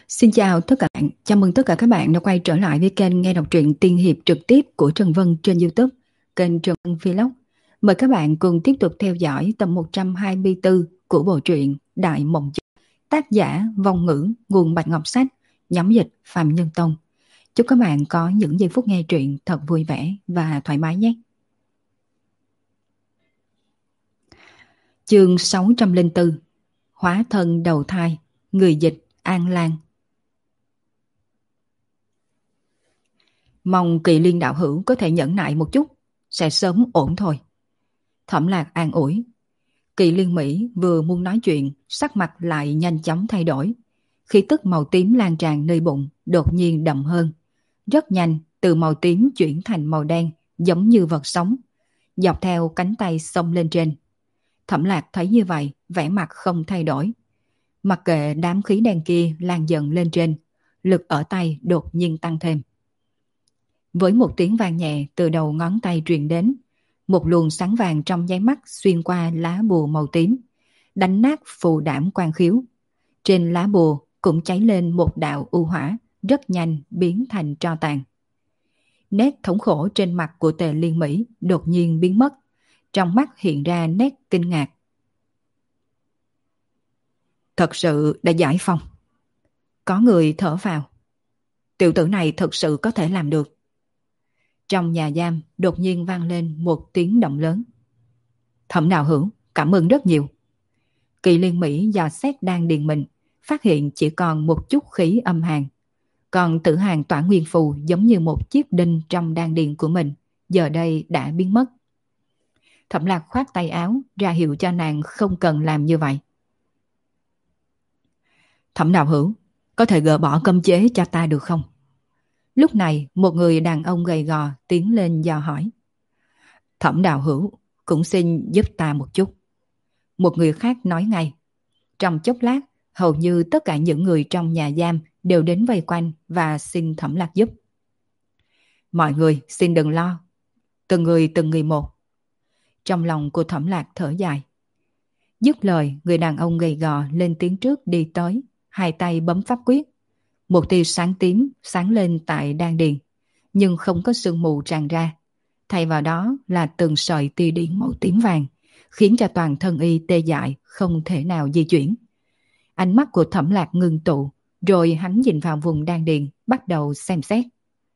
Xin chào tất cả bạn, chào mừng tất cả các bạn đã quay trở lại với kênh nghe đọc truyện tiên hiệp trực tiếp của Trần Vân trên YouTube, kênh Trần Vân Vlog. Mời các bạn cùng tiếp tục theo dõi tập 124 của bộ truyện Đại Mộng Chữ, tác giả Vong Ngữ, nguồn Bạch Ngọc Sách, nhóm dịch Phạm Nhân Tông. Chúc các bạn có những giây phút nghe truyện thật vui vẻ và thoải mái nhé. Chương 604, Hóa thân đầu thai, người dịch An Lan. Mong Kỳ Liên đạo hữu có thể nhẫn nại một chút, sẽ sớm ổn thôi. Thẩm Lạc an ủi. Kỳ Liên Mỹ vừa muốn nói chuyện, sắc mặt lại nhanh chóng thay đổi. Khí tức màu tím lan tràn nơi bụng đột nhiên đậm hơn. Rất nhanh, từ màu tím chuyển thành màu đen, giống như vật sống. Dọc theo cánh tay xông lên trên. Thẩm Lạc thấy như vậy, vẻ mặt không thay đổi. Mặc kệ đám khí đen kia lan dần lên trên, lực ở tay đột nhiên tăng thêm. Với một tiếng vang nhẹ từ đầu ngón tay truyền đến, một luồng sáng vàng trong nháy mắt xuyên qua lá bùa màu tím, đánh nát phù đảm quan khiếu. Trên lá bùa cũng cháy lên một đạo u hỏa, rất nhanh biến thành tro tàn. Nét thống khổ trên mặt của Tề Liên Mỹ đột nhiên biến mất, trong mắt hiện ra nét kinh ngạc. Thật sự đã giải phong. Có người thở vào. Tiểu tử này thật sự có thể làm được. Trong nhà giam đột nhiên vang lên một tiếng động lớn. Thẩm đạo hữu, cảm ơn rất nhiều. Kỳ Liên Mỹ dò xét đan điền mình, phát hiện chỉ còn một chút khí âm hàn. Còn tử hàn tỏa nguyên phù giống như một chiếc đinh trong đan điền của mình, giờ đây đã biến mất. Thẩm Lạc khoát tay áo, ra hiệu cho nàng không cần làm như vậy. Thẩm đạo hữu, có thể gỡ bỏ cấm chế cho ta được không? Lúc này, một người đàn ông gầy gò tiến lên dò hỏi. Thẩm đạo hữu, cũng xin giúp ta một chút. Một người khác nói ngay. Trong chốc lát, hầu như tất cả những người trong nhà giam đều đến vây quanh và xin Thẩm Lạc giúp. Mọi người xin đừng lo. Từng người một. Trong lòng của Thẩm Lạc thở dài. Dứt lời, người đàn ông gầy gò lên tiếng trước đi tới, hai tay bấm pháp quyết. Một tia sáng tím sáng lên tại đan điền, nhưng không có sương mù tràn ra. Thay vào đó là từng sợi tia điện màu tím vàng, khiến cho toàn thân y tê dại, không thể nào di chuyển. Ánh mắt của Thẩm Lạc ngưng tụ, rồi hắn nhìn vào vùng đan điền, bắt đầu xem xét.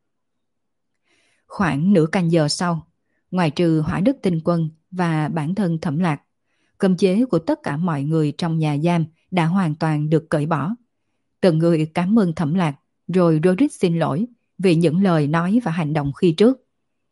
Khoảng nửa canh giờ sau, ngoài trừ Hỏa Đức Tinh Quân và bản thân Thẩm Lạc, cấm chế của tất cả mọi người trong nhà giam đã hoàn toàn được cởi bỏ. Từng người cảm ơn Thẩm Lạc, rồi rối rít xin lỗi vì những lời nói và hành động khi trước.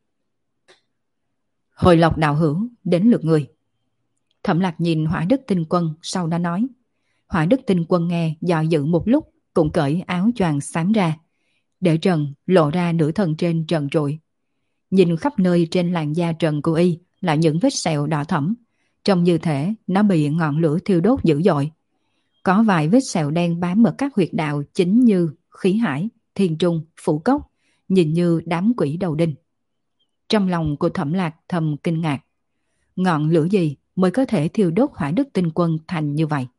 Hồi Lộc đạo hữu, đến lượt người. Thẩm Lạc nhìn Hỏa Đức Tinh Quân, sau đó nói. Hỏa Đức Tinh Quân nghe do dự một lúc, cũng cởi áo choàng xám ra, để trần lộ ra nửa thân trên trần trụi. Nhìn khắp nơi trên làn da trần của y là những vết sẹo đỏ thẫm, trông như thể nó bị ngọn lửa thiêu đốt dữ dội. Có vài vết sẹo đen bám ở các huyệt đạo chính như Khí Hải, Thiên Trung, Phủ Cốc, nhìn như đám quỷ đầu đinh. Trong lòng của Thẩm Lạc thầm kinh ngạc. Ngọn lửa gì mới có thể thiêu đốt Hỏa Đức Tinh Quân thành như vậy?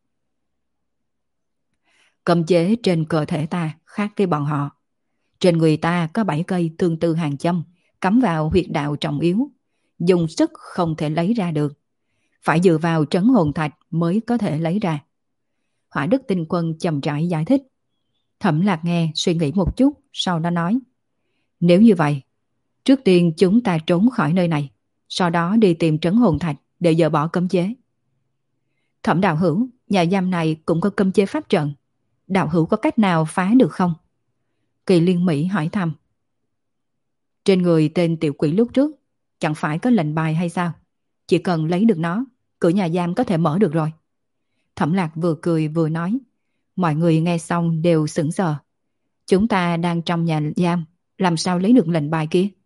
Cấm chế trên cơ thể ta khác với bọn họ. Trên người ta có 7 cây tương tư hàng châm, cắm vào huyệt đạo trọng yếu. Dùng sức không thể lấy ra được. Phải dựa vào trấn hồn thạch mới có thể lấy ra. Hỏa Đức Tinh Quân chậm rãi giải thích. Thẩm Lạc nghe suy nghĩ một chút, sau đó nói. Nếu như vậy, trước tiên chúng ta trốn khỏi nơi này, sau đó đi tìm trấn hồn thạch để dỡ bỏ cấm chế. Thẩm đạo hữu, nhà giam này cũng có cấm chế pháp trận. Đạo hữu có cách nào phá được không? Kỳ Liên Mỹ hỏi thăm. Trên người tên tiểu quỷ lúc trước, chẳng phải có lệnh bài hay sao? Chỉ cần lấy được nó, cửa nhà giam có thể mở được rồi. Thẩm Lạc vừa cười vừa nói. Mọi người nghe xong đều sững sờ. Chúng ta đang trong nhà giam, làm sao lấy được lệnh bài kia?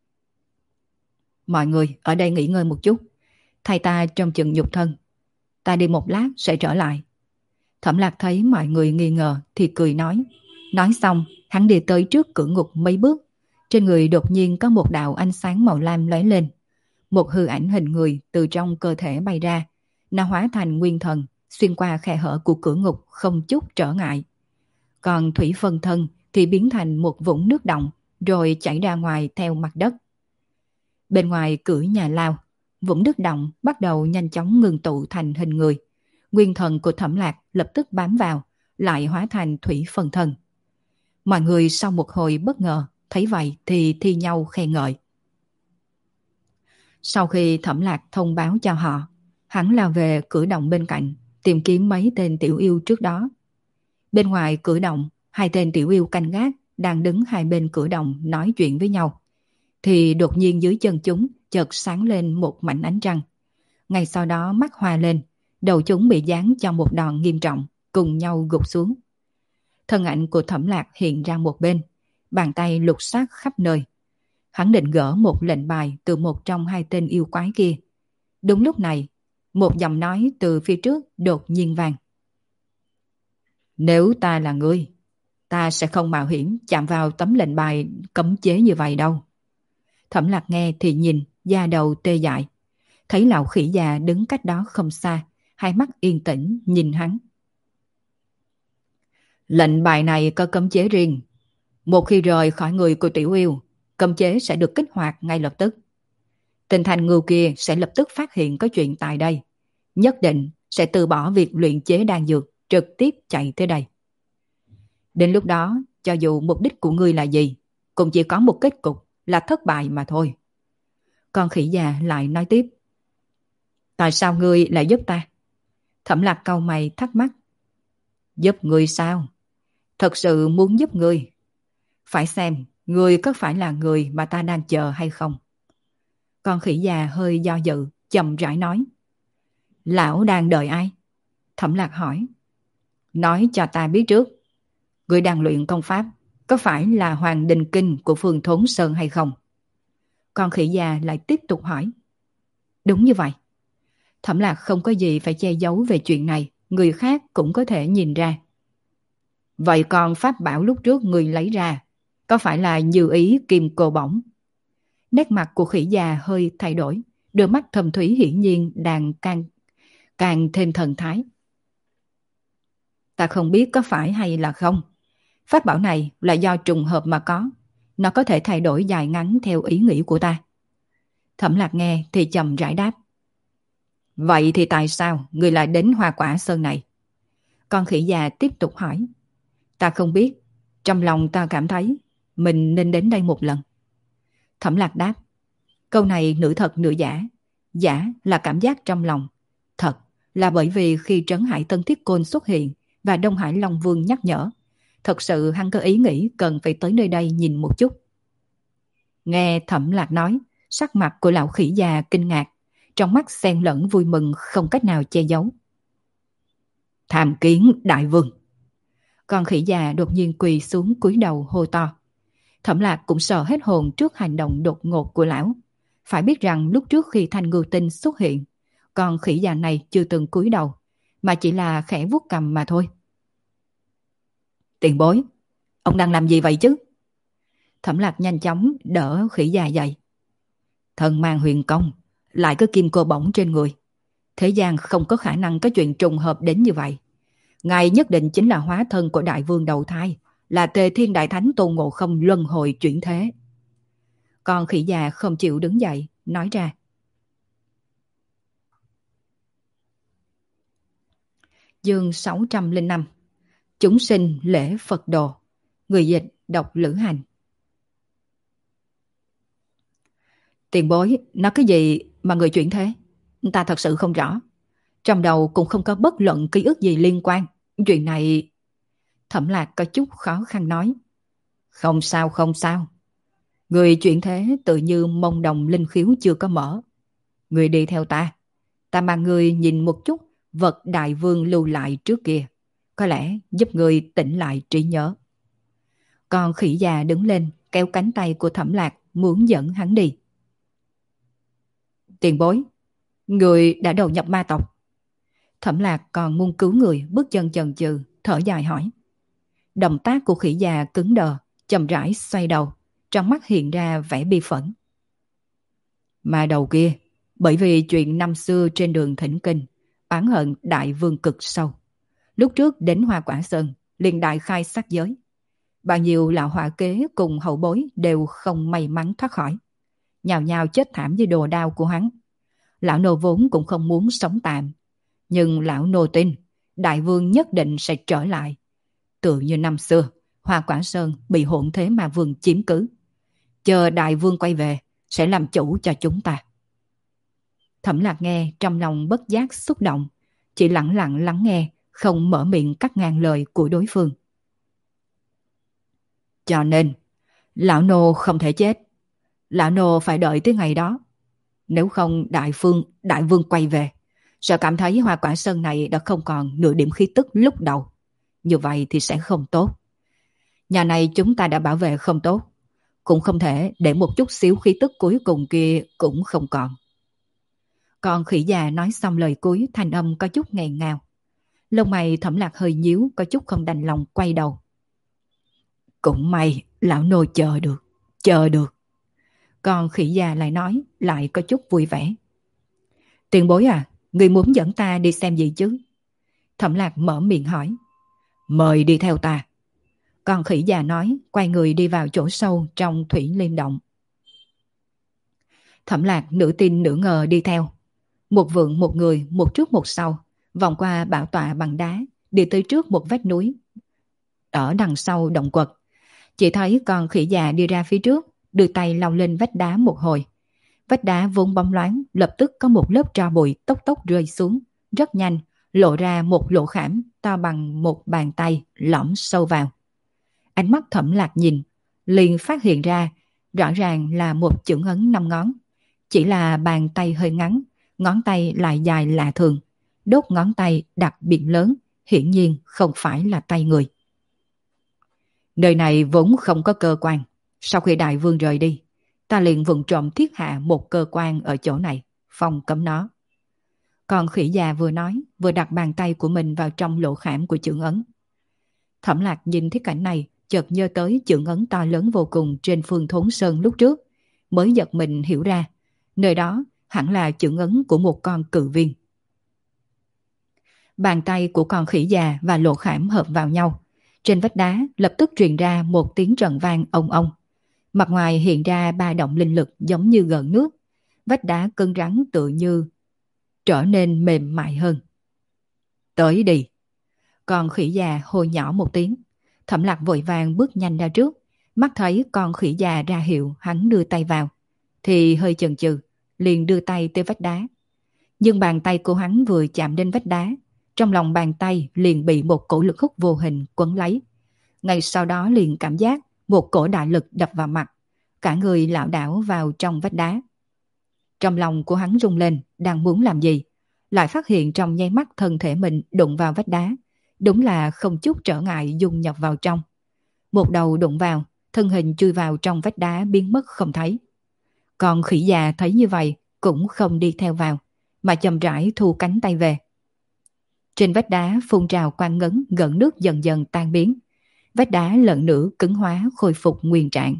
Mọi người ở đây nghỉ ngơi một chút, thay ta trông chừng nhục thân. Ta đi một lát sẽ trở lại. Thẩm Lạc thấy mọi người nghi ngờ thì cười nói. Nói xong, hắn đi tới trước cửa ngục mấy bước. Trên người đột nhiên có một đạo ánh sáng màu lam lóe lên. Một hư ảnh hình người từ trong cơ thể bay ra. Nó hóa thành nguyên thần, xuyên qua khe hở của cửa ngục không chút trở ngại. còn thủy phân thân thì biến thành một vũng nước động rồi chảy ra ngoài theo mặt đất. Bên ngoài cửa nhà lao, vũng nước động bắt đầu nhanh chóng ngưng tụ thành hình người. Nguyên thần của Thẩm Lạc lập tức bám vào, lại hóa thành thủy phân thân. Mọi người sau một hồi bất ngờ, thấy vậy thì thi nhau khen ngợi. Sau khi Thẩm Lạc thông báo cho họ, hắn lao về cửa động bên cạnh, tìm kiếm mấy tên tiểu yêu trước đó. Bên ngoài cửa động, hai tên tiểu yêu canh gác đang đứng hai bên cửa động nói chuyện với nhau. Thì đột nhiên dưới chân chúng chợt sáng lên một mảnh ánh trăng. Ngay sau đó mắt hoa lên, đầu chúng bị giáng cho một đòn nghiêm trọng, cùng nhau gục xuống. Thân ảnh của Thẩm Lạc hiện ra một bên, bàn tay lục soát khắp nơi. Hắn định gỡ một lệnh bài từ một trong hai tên yêu quái kia. Đúng lúc này, một giọng nói từ phía trước đột nhiên vang. Nếu ta là ngươi, ta sẽ không mạo hiểm chạm vào tấm lệnh bài cấm chế như vậy đâu. Thẩm Lạc nghe thì nhìn, da đầu tê dại. Thấy lão khỉ già đứng cách đó không xa, hai mắt yên tĩnh nhìn hắn. Lệnh bài này có cấm chế riêng. Một khi rời khỏi người của tiểu yêu, cấm chế sẽ được kích hoạt ngay lập tức. Tên thanh ngưu kia sẽ lập tức phát hiện có chuyện tại đây. Nhất định sẽ từ bỏ việc luyện chế đan dược, trực tiếp chạy tới đây. Đến lúc đó, cho dù mục đích của ngươi là gì, cũng chỉ có một kết cục là thất bại mà thôi. Con khỉ già lại nói tiếp. Tại sao ngươi lại giúp ta? Thẩm Lạc cau mày thắc mắc. Giúp ngươi sao? Thật sự muốn giúp ngươi. Phải xem ngươi có phải là người mà ta đang chờ hay không. Con khỉ già hơi do dự, chậm rãi nói. Lão đang đợi ai? Thẩm Lạc hỏi. Nói cho ta biết trước. Ngươi đang luyện công pháp, có phải là Hoàng Đình Kinh của Phương Thốn Sơn hay không? Con khỉ già lại tiếp tục hỏi. Đúng như vậy. Thẩm Lạc không có gì phải che giấu về chuyện này, người khác cũng có thể nhìn ra. Vậy còn pháp bảo lúc trước người lấy ra, có phải là Như Ý Kim Cô Bổng? Nét mặt của khỉ già hơi thay đổi, đôi mắt thâm thúy hiển nhiên đang càng thêm thần thái. Ta không biết có phải hay là không. Pháp bảo này là do trùng hợp mà có, nó có thể thay đổi dài ngắn theo ý nghĩ của ta. Thẩm Lạc nghe thì chậm rãi đáp. Vậy thì tại sao người lại đến Hoa Quả Sơn này? Con khỉ già tiếp tục hỏi. Ta không biết, trong lòng ta cảm thấy mình nên đến đây một lần. Thẩm Lạc đáp. Câu này nửa thật nửa giả. Giả là cảm giác trong lòng. Thật là bởi vì khi Trấn Hải Tân Thiết Côn xuất hiện và Đông Hải Long Vương nhắc nhở, thật sự hắn có ý nghĩ cần phải tới nơi đây nhìn một chút. Nghe Thẩm Lạc nói, sắc mặt của lão khỉ già kinh ngạc, trong mắt xen lẫn vui mừng không cách nào che giấu. Tham kiến đại vương. Con khỉ già đột nhiên quỳ xuống cúi đầu hô to. Thẩm Lạc cũng sợ hết hồn trước hành động đột ngột của lão. Phải biết rằng lúc trước khi Thanh Ngưu Tinh xuất hiện, con khỉ già này chưa từng cúi đầu, mà chỉ là khẽ vuốt cằm mà thôi. Tiền bối, ông đang làm gì vậy chứ? Thẩm Lạc nhanh chóng đỡ khỉ già dậy. Thần mang huyền công, lại có kim cô bổng trên người. Thế gian không có khả năng có chuyện trùng hợp đến như vậy. Ngài nhất định chính là hóa thân của đại vương đầu thai, là Tề Thiên Đại Thánh Tôn Ngộ Không luân hồi chuyển thế. Con khỉ già không chịu đứng dậy, nói ra. Chương 605. Chúng sinh lễ Phật đồ. Người dịch đọc Lữ Hành. Tiền bối, nói cái gì mà người chuyển thế? Ta thật sự không rõ. Trong đầu cũng không có bất luận ký ức gì liên quan. Chuyện này... Thẩm Lạc có chút khó khăn nói. Không sao, không sao. Người chuyển thế tự như mông đồng linh khiếu chưa có mở. Người đi theo ta. Ta mang người nhìn một chút vật đại vương lưu lại trước kia. Có lẽ giúp người tỉnh lại trí nhớ. Con khỉ già đứng lên kéo cánh tay của Thẩm Lạc muốn dẫn hắn đi. Tiền bối, người đã đầu nhập ma tộc. Thẩm Lạc còn muốn cứu người, bước chân chần chừ, thở dài hỏi. Động tác của khỉ già cứng đờ, chậm rãi xoay đầu, trong mắt hiện ra vẻ bi phẫn. Ma đầu kia, bởi vì chuyện năm xưa trên đường Thỉnh Kinh, oán hận đại vương cực sâu. Lúc trước đến Hoa Quả Sơn, liền đại khai sát giới. Bao nhiêu lão hỏa kế cùng hậu bối đều không may mắn thoát khỏi, nhào nhào chết thảm dưới đồ đao của hắn. Lão nô vốn cũng không muốn sống tạm, nhưng lão nô tin đại vương nhất định sẽ trở lại. Tự như năm xưa, Hoa Quả Sơn bị Hỗn Thế Ma Vương chiếm cứ. Chờ đại vương quay về, sẽ làm chủ cho chúng ta. Thẩm Lạc nghe trong lòng bất giác xúc động, chỉ lặng lặng lắng nghe, không mở miệng cắt ngang lời của đối phương. Cho nên, lão nô không thể chết. Lão nô phải đợi tới ngày đó. Nếu không đại vương quay về, sẽ cảm thấy Hoa Quả Sơn này đã không còn nửa điểm khí tức lúc đầu. Như vậy thì sẽ không tốt. Nhà này chúng ta đã bảo vệ không tốt, cũng không thể để một chút xíu khí tức cuối cùng kia cũng không còn. Còn khỉ già nói xong lời cuối, thanh âm có chút nghẹn ngào. Lông mày Thẩm Lạc hơi nhíu, có chút không đành lòng quay đầu. Cũng may lão nô chờ được. Còn khỉ già lại nói, lại có chút vui vẻ. Tiền bối à, người muốn dẫn ta đi xem gì chứ? Thẩm Lạc mở miệng hỏi. Mời đi theo ta. Còn khỉ già nói, quay người đi vào chỗ sâu trong thủy liên động. Thẩm Lạc nửa tin nửa ngờ đi theo. Một vượng một người, một trước một sau, vòng qua bảo tọa bằng đá, đi tới trước một vách núi. Ở đằng sau động quật, chỉ thấy con khỉ già đi ra phía trước, đưa tay lau lên vách đá một hồi. Vách đá vốn bóng loáng, lập tức có một lớp tro bụi tốc tốc rơi xuống, rất nhanh, lộ ra một lỗ khảm to bằng một bàn tay lõm sâu vào. Ánh mắt Thẩm Lạc nhìn, liền phát hiện ra, rõ ràng là một chưởng ấn 5 ngón. Chỉ là bàn tay hơi ngắn, ngón tay lại dài lạ thường, đốt ngón tay đặc biệt lớn, hiển nhiên không phải là tay người. Nơi này vốn không có cơ quan. Sau khi đại vương rời đi, ta liền vụng trộm thiết hạ một cơ quan ở chỗ này, phong cấm nó. Còn khỉ già vừa nói, vừa đặt bàn tay của mình vào trong lỗ khảm của chưởng ấn. Thẩm Lạc nhìn thấy cảnh này, chợt nhớ tới chưởng ấn to lớn vô cùng trên Phương Thốn Sơn lúc trước, mới giật mình hiểu ra, nơi đó hẳn là chưởng ấn của một con cự viên. Bàn tay của con khỉ già và lỗ khảm hợp vào nhau, trên vách đá lập tức truyền ra một tiếng trận vang ong ong. Mặt ngoài hiện ra ba động linh lực giống như gợn nước, vách đá cứng rắn tự như trở nên mềm mại hơn. Tới đi. Con khỉ già hô nhỏ một tiếng. Thẩm Lạc vội vàng bước nhanh ra trước, mắt thấy con khỉ già ra hiệu hắn đưa tay vào, thì hơi chần chừ, liền đưa tay tới vách đá. Nhưng bàn tay của hắn vừa chạm đến vách đá, trong lòng bàn tay liền bị một cổ lực hút vô hình quấn lấy. Ngay sau đó liền cảm giác một cổ đại lực đập vào mặt, cả người lảo đảo vào trong vách đá. Trong lòng của hắn rung lên, đang muốn làm gì, lại phát hiện trong nháy mắt thân thể mình đụng vào vách đá, đúng là không chút trở ngại dung nhập vào trong. Một đầu đụng vào, thân hình chui vào trong vách đá biến mất không thấy. Còn khỉ già thấy như vậy cũng không đi theo vào, mà chậm rãi thu cánh tay về. Trên vách đá phun trào quang ngấn gợn nước dần dần tan biến. Vách đá lần nữa cứng hóa khôi phục nguyên trạng.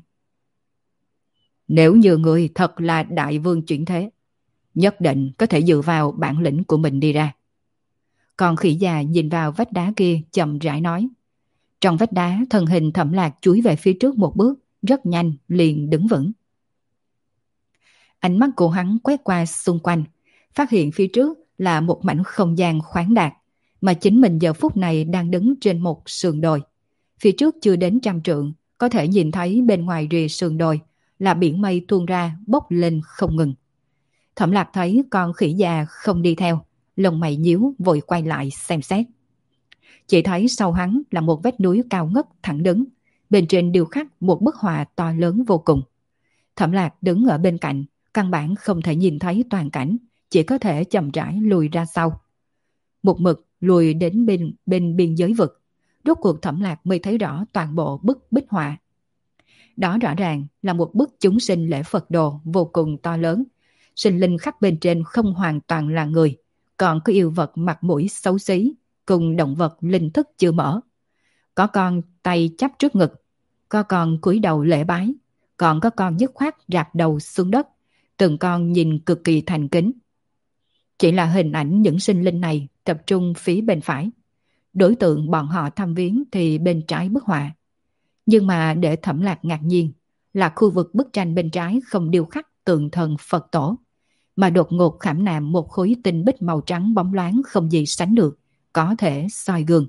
Nếu như người thật là đại vương chuyển thế, nhất định có thể dựa vào bản lĩnh của mình đi ra. Còn khỉ già nhìn vào vách đá kia chậm rãi nói. Trong vách đá thân hình Thẩm Lạc chúi về phía trước một bước, rất nhanh liền đứng vững. Ánh mắt của hắn quét qua xung quanh, phát hiện phía trước là một mảnh không gian khoáng đạt, mà chính mình giờ phút này đang đứng trên một sườn đồi. Phía trước chưa đến 100 trượng, có thể nhìn thấy bên ngoài rìa sườn đồi là biển mây tuôn ra bốc lên không ngừng. Thẩm Lạc thấy con khỉ già không đi theo, lông mày nhíu vội quay lại xem xét. Chỉ thấy sau hắn là một vách núi cao ngất thẳng đứng, bên trên điêu khắc một bức họa to lớn vô cùng. Thẩm Lạc đứng ở bên cạnh, căn bản không thể nhìn thấy toàn cảnh, chỉ có thể chậm rãi lùi ra sau. Một mực lùi đến bên biên giới vực, rốt cuộc Thẩm Lạc mới thấy rõ toàn bộ bức bích họa. Đó rõ ràng là một bức chúng sinh lễ Phật đồ vô cùng to lớn. Sinh linh khắc bên trên không hoàn toàn là người, còn có yêu vật mặt mũi xấu xí, cùng động vật linh thức chưa mở. Có con tay chắp trước ngực, có con cúi đầu lễ bái, còn có con dứt khoát rạp đầu xuống đất, từng con nhìn cực kỳ thành kính. Chỉ là hình ảnh những sinh linh này tập trung phía bên phải. đối tượng bọn họ thăm viếng thì bên trái bức họa. Nhưng mà để Thẩm Lạc ngạc nhiên là khu vực bức tranh bên trái không điêu khắc tượng thần Phật tổ, mà đột ngột khảm nạm một khối tinh bích màu trắng bóng loáng không gì sánh được, có thể soi gương.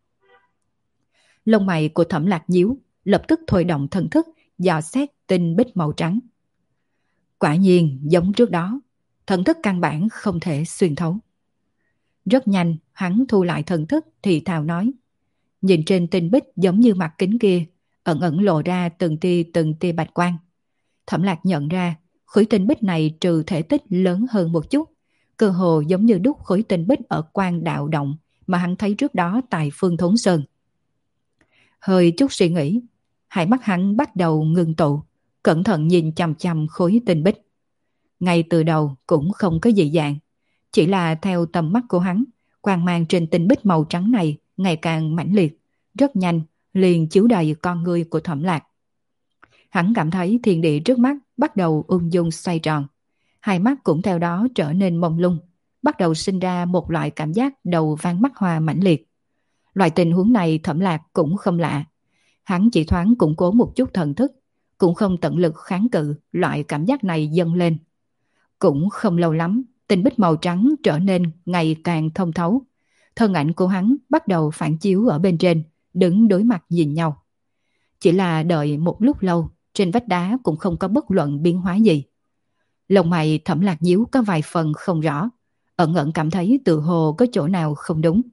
Lông mày của Thẩm Lạc nhíu, lập tức thôi động thần thức, dò xét tinh bích màu trắng. Quả nhiên giống trước đó, thần thức căn bản không thể xuyên thấu. Rất nhanh, hắn thu lại thần thức thì thào nói. Nhìn trên tinh bích giống như mặt kính kia, ẩn ẩn lộ ra từng tia bạch quang. Thẩm Lạc nhận ra, khối tinh bích này trừ thể tích lớn hơn một chút, cơ hồ giống như đúc khối tinh bích ở Quan Đạo Động mà hắn thấy trước đó tại Phương Thốn Sơn. Hơi chút suy nghĩ, hai mắt hắn bắt đầu ngưng tụ, cẩn thận nhìn chằm chằm khối tinh bích. Ngay từ đầu cũng không có dị dạng, chỉ là theo tầm mắt của hắn, quang mang trên tinh bích màu trắng này ngày càng mãnh liệt, rất nhanh liền chiếu đầy con ngươi của Thẩm Lạc. Hắn cảm thấy thiên địa trước mắt bắt đầu ung dung xoay tròn, hai mắt cũng theo đó trở nên mông lung, bắt đầu sinh ra một loại cảm giác đầu váng mắt hoa mãnh liệt. Loại tình huống này Thẩm Lạc cũng không lạ. Hắn chỉ thoáng củng cố một chút thần thức, cũng không tận lực kháng cự loại cảm giác này dâng lên. Cũng không lâu lắm, tinh bích màu trắng trở nên ngày càng thông thấu. Thân ảnh của hắn bắt đầu phản chiếu ở bên trên, đứng đối mặt nhìn nhau. Chỉ là đợi một lúc lâu, trên vách đá cũng không có bất luận biến hóa gì. Lông mày Thẩm Lạc nhíu có vài phần không rõ, ẩn ẩn cảm thấy tự hồ có chỗ nào không đúng.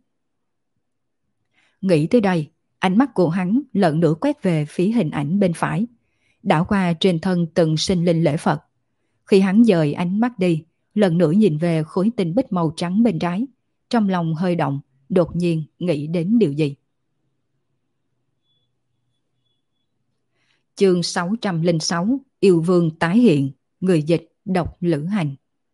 Nghĩ tới đây, ánh mắt của hắn lần nữa quét về phía hình ảnh bên phải, đảo qua trên thân từng sinh linh lễ Phật. Khi hắn dời ánh mắt đi, lần nữa nhìn về khối tinh bích màu trắng bên trái, trong lòng hơi động, đột nhiên nghĩ đến điều gì. Chương 606, Yêu Vương tái hiện, người dịch độc Lữ Hành.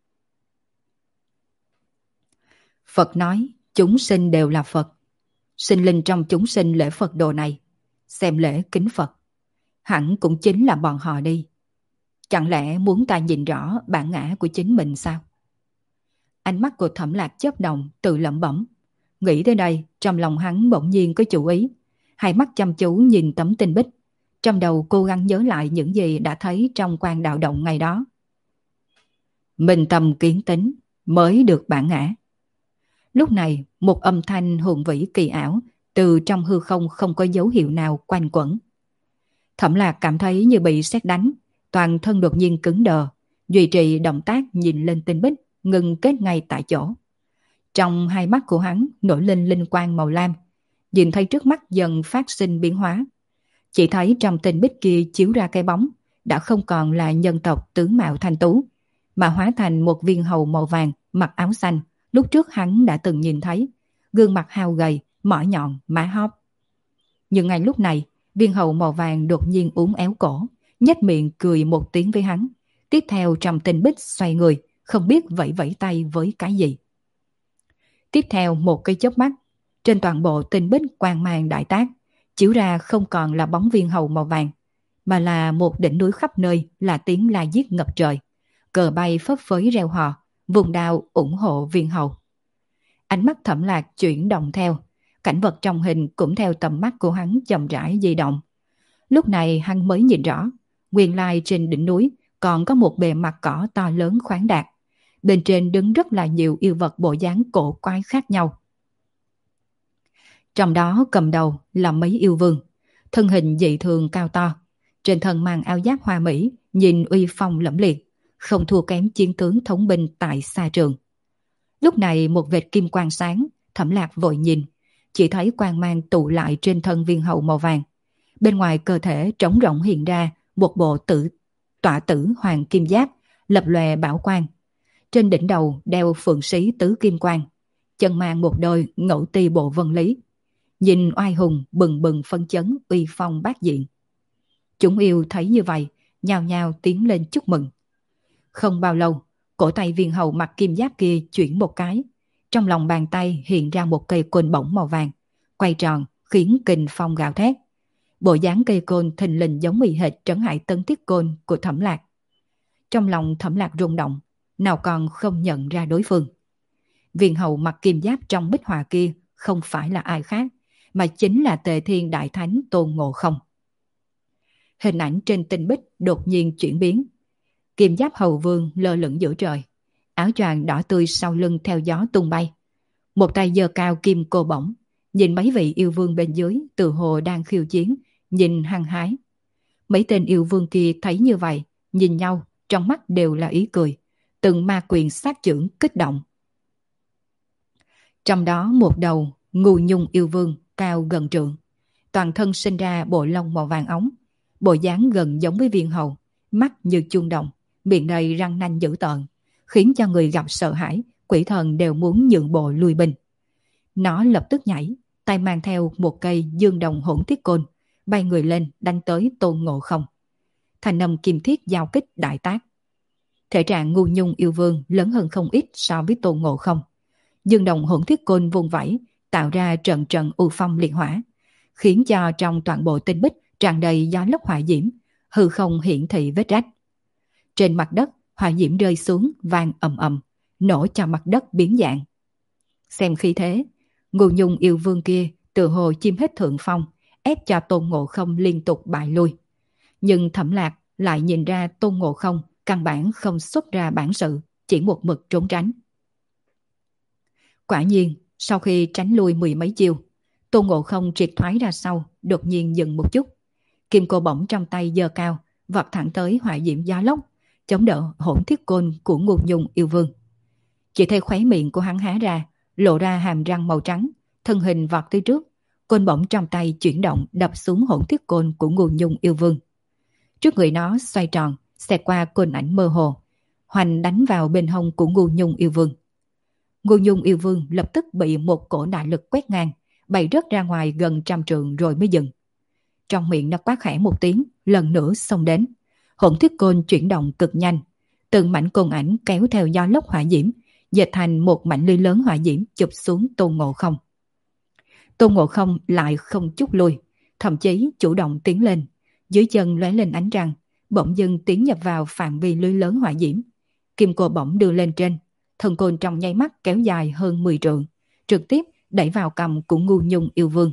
Phật nói, chúng sinh đều là Phật. Sinh linh trong chúng sinh lễ Phật đồ này, xem lễ kính Phật, hẳn cũng chính là bọn họ đi. Chẳng lẽ muốn ta nhìn rõ bản ngã của chính mình sao? Ánh mắt của Thẩm Lạc chớp động, tự lẩm bẩm. Nghĩ tới đây, trong lòng hắn bỗng nhiên có chủ ý. Hai mắt chăm chú nhìn tấm tinh bích, trong đầu cố gắng nhớ lại những gì đã thấy trong Quan Đạo Động ngày đó. Minh tâm kiến tính mới được bản ngã. Lúc này, một âm thanh hùng vĩ kỳ ảo từ trong hư không không có dấu hiệu nào quanh quẩn. Thẩm Lạc cảm thấy như bị sét đánh, toàn thân đột nhiên cứng đờ, duy trì động tác nhìn lên tinh bích, ngừng kết ngay tại chỗ. Trong hai mắt của hắn nổi lên linh quang màu lam, nhìn thấy trước mắt dần phát sinh biến hóa. Chỉ thấy trong tinh bích kia chiếu ra cái bóng, đã không còn là nhân tộc tướng mạo thanh tú, mà hóa thành một viên hầu màu vàng, mặc áo xanh, lúc trước hắn đã từng nhìn thấy, gương mặt hao gầy, mỏi nhọn, má hóp. Nhưng ngay lúc này, viên hầu màu vàng đột nhiên uốn éo cổ, nhếch miệng cười một tiếng với hắn. Tiếp theo trong tinh bích xoay người, không biết vẫy vẫy tay với cái gì. Tiếp theo một cái chớp mắt, trên toàn bộ tinh bích quang mang đại tác, chiếu ra không còn là bóng viên hầu màu vàng, mà là một đỉnh núi khắp nơi là tiếng la giết ngập trời, cờ bay phấp phới reo hò, vùng đao ủng hộ viên hầu. Ánh mắt Thẩm Lạc chuyển động theo, cảnh vật trong hình cũng theo tầm mắt của hắn chậm rãi di động. Lúc này hắn mới nhìn rõ, nguyên lai trên đỉnh núi còn có một bề mặt cỏ to lớn khoáng đạt, bên trên đứng rất là nhiều yêu vật bộ dáng cổ quái khác nhau. Trong đó cầm đầu là mấy yêu vương, thân hình dị thường cao to, trên thân mang áo giáp hoa mỹ, nhìn uy phong lẫm liệt, không thua kém chiến tướng thống binh tại xa trường. Lúc này một vệt kim quang sáng, Thẩm Lạc vội nhìn, chỉ thấy quang mang tụ lại trên thân viên hầu màu vàng. Bên ngoài cơ thể trống rỗng hiện ra một bộ tọa tử hoàng kim giáp, lập lòe bảo quang. Trên đỉnh đầu đeo phượng sĩ tứ kim quang, chân mang một đôi ngẫu ti bộ vân lý. Nhìn oai hùng bừng bừng phân chấn, uy phong bát diện. Chúng yêu thấy như vậy, nhao nhao tiến lên chúc mừng. Không bao lâu, cổ tay viên hầu mặc kim giáp kia chuyển một cái, trong lòng bàn tay hiện ra một cây côn bổng màu vàng, quay tròn khiến kình phong gào thét. Bộ dáng cây côn thình lình giống y hệt Trấn Hải Tấn Thiết Côn của Thẩm Lạc. Trong lòng Thẩm Lạc rung động, nào còn không nhận ra đối phương. Viên hầu mặc kim giáp trong bích họa kia không phải là ai khác, mà chính là Tề Thiên Đại Thánh Tôn Ngộ Không. Hình ảnh trên tinh bích đột nhiên chuyển biến. Kim giáp hầu vương lơ lửng giữa trời, áo choàng đỏ tươi sau lưng theo gió tung bay. Một tay giơ cao kim cô bổng, nhìn mấy vị yêu vương bên dưới tự hồ đang khiêu chiến, nhìn hăng hái. Mấy tên yêu vương kia thấy như vậy, nhìn nhau, trong mắt đều là ý cười, từng ma quyền sát chưởng kích động. Trong đó một đầu, Ngưu Nhung yêu vương cao gần trượng, toàn thân sinh ra bộ lông màu vàng óng, bộ dáng gần giống với viên hầu, mắt như chuông đồng, miệng đầy răng nanh dữ tợn, khiến cho người gặp sợ hãi, quỷ thần đều muốn nhượng bộ lui binh. Nó lập tức nhảy, tay mang theo một cây dương đồng hỗn thiết côn, bay người lên đánh tới Tôn Ngộ Không. Thanh âm kim thiết giao kích đại tác. Thể trạng Ngưu Nhung yêu vương lớn hơn không ít so với Tôn Ngộ Không. Dương đồng hỗn thiết côn vung vẩy, tạo ra trận trận u phong liệt hỏa, khiến cho trong toàn bộ tinh bích tràn đầy gió lốc hỏa diễm, hư không hiển thị vết rách. Trên mặt đất, hỏa diễm rơi xuống vang ầm ầm, nổ cho mặt đất biến dạng. Xem khí thế, Ngưu Nhung yêu vương kia tự hồ chiếm hết thượng phong, ép cho Tôn Ngộ Không liên tục bại lui. Nhưng Thẩm Lạc lại nhìn ra Tôn Ngộ Không căn bản không xuất ra bản sự, chỉ một mực trốn tránh. Quả nhiên, sau khi tránh lui mười mấy chiêu, Tôn Ngộ Không triệt thoái ra sau, đột nhiên dừng một chút. Kim cô bổng trong tay giơ cao, vọt thẳng tới hỏa diễm gió lốc, chống đỡ hỗn thiết côn của Ngưu Nhung yêu vương. Chỉ thấy khóe miệng của hắn há ra, lộ ra hàm răng màu trắng, thân hình vọt tới trước, côn bổng trong tay chuyển động đập xuống hỗn thiết côn của Ngưu Nhung yêu vương. Trước người nó xoay tròn, xẹt qua côn ảnh mơ hồ, hoành đánh vào bên hông của Ngưu Nhung yêu vương. Ngưu Nhung yêu vương lập tức bị một cổ đại lực quét ngang, bay rớt ra ngoài gần 100 trượng rồi mới dừng. Trong miệng nó quát khẽ một tiếng, lần nữa xông đến. Hỗn thiết côn chuyển động cực nhanh, từng mảnh côn ảnh kéo theo gió lốc hỏa diễm, dệt thành một mảnh lưới lớn hỏa diễm chụp xuống Tôn Ngộ Không. Tôn Ngộ Không lại không chút lui, thậm chí chủ động tiến lên, dưới chân lóe lên ánh trăng, bỗng dưng tiến nhập vào phạm vi lưới lớn hỏa diễm. Kim cô bổng đưa lên trên, thân côn trong nháy mắt kéo dài hơn 10 trượng, trực tiếp đẩy vào cằm của Ngưu Nhung yêu vương.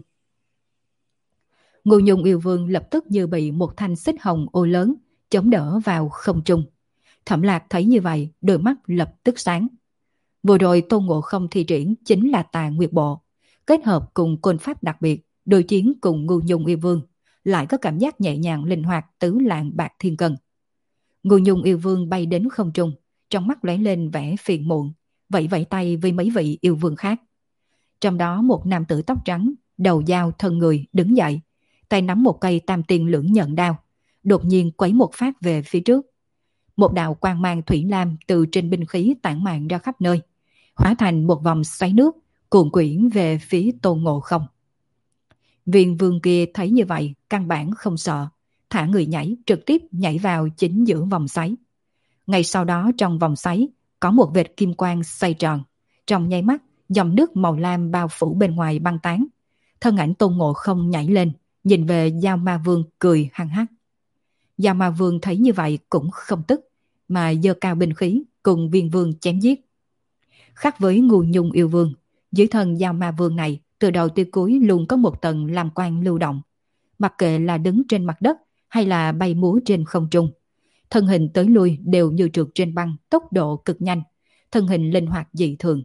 Ngưu Nhung yêu vương lập tức như bị một thanh xích hồng ô lớn chống đỡ vào không trung. Thẩm Lạc thấy như vậy, đôi mắt lập tức sáng. Vừa rồi Tôn Ngộ Không thi triển chính là Tà Nguyệt Bộ, kết hợp cùng côn pháp đặc biệt, đối chiến cùng Ngưu Nhung yêu vương, lại có cảm giác nhẹ nhàng linh hoạt tứ lạng bạc thiên cân. Ngưu Nhung yêu vương bay đến không trung, trong mắt lóe lên vẻ phiền muộn, vẫy vẫy tay với mấy vị yêu vương khác. Trong đó một nam tử tóc trắng, đầu dao thân người đứng dậy, tay nắm một cây tam tiên lưỡng nhận đao, đột nhiên quấy một phát về phía trước. Một đạo quang mang thủy lam từ trên binh khí tản mạn ra khắp nơi, hóa thành một vòng xoáy nước, cuồn quyển về phía Tôn Ngộ Không. Viên vương kia thấy như vậy, căn bản không sợ, thả người nhảy, trực tiếp nhảy vào chính giữa vòng xoáy. Ngay sau đó trong vòng xoáy, có một vệt kim quang xoay tròn. Trong nháy mắt, dòng nước màu lam bao phủ bên ngoài băng tán. Thân ảnh Tôn Ngộ Không nhảy lên, nhìn về Giao Ma Vương cười hăng hắc. Giao Ma Vương thấy như vậy cũng không tức, mà giơ cao binh khí cùng Viên Vương chém giết. Khác với Ngưu Nhung yêu vương, dưới thân Giao Ma Vương này từ đầu tới cuối luôn có một tầng lam quang lưu động. Mặc kệ là đứng trên mặt đất hay là bay múa trên không trung, thân hình tới lui đều như trượt trên băng, tốc độ cực nhanh, thân hình linh hoạt dị thường.